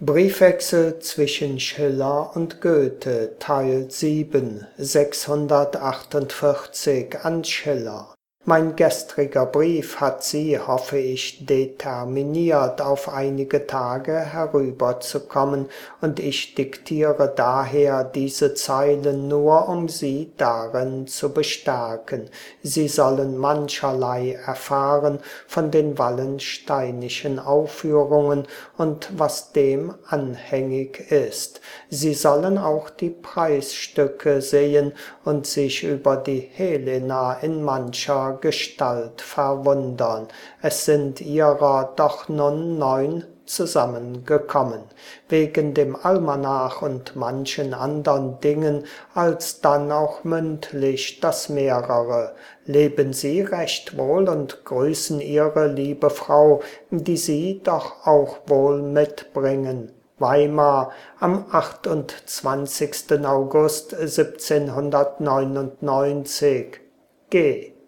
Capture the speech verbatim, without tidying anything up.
Briefwechsel zwischen Schiller und Goethe, Teil sieben, sechshundertachtundvierzig an Schiller. Mein gestriger Brief hat Sie, hoffe ich, determiniert, auf einige Tage herüberzukommen, und ich diktiere daher diese Zeilen nur, um Sie darin zu bestärken. Sie sollen mancherlei erfahren von den wallensteinischen Aufführungen und was dem anhängig ist. Sie sollen auch die Preisstücke sehen und sich über die Helena in mancher Gestalt verwundern. Es sind ihrer doch nun neun zusammengekommen. Wegen dem Almanach und manchen andern Dingen, alsdann auch mündlich das mehrere. Leben Sie recht wohl und grüßen Ihre liebe Frau, die Sie doch auch wohl mitbringen. Weimar am achtundzwanzigsten August siebzehnhundertneunundneunzig. G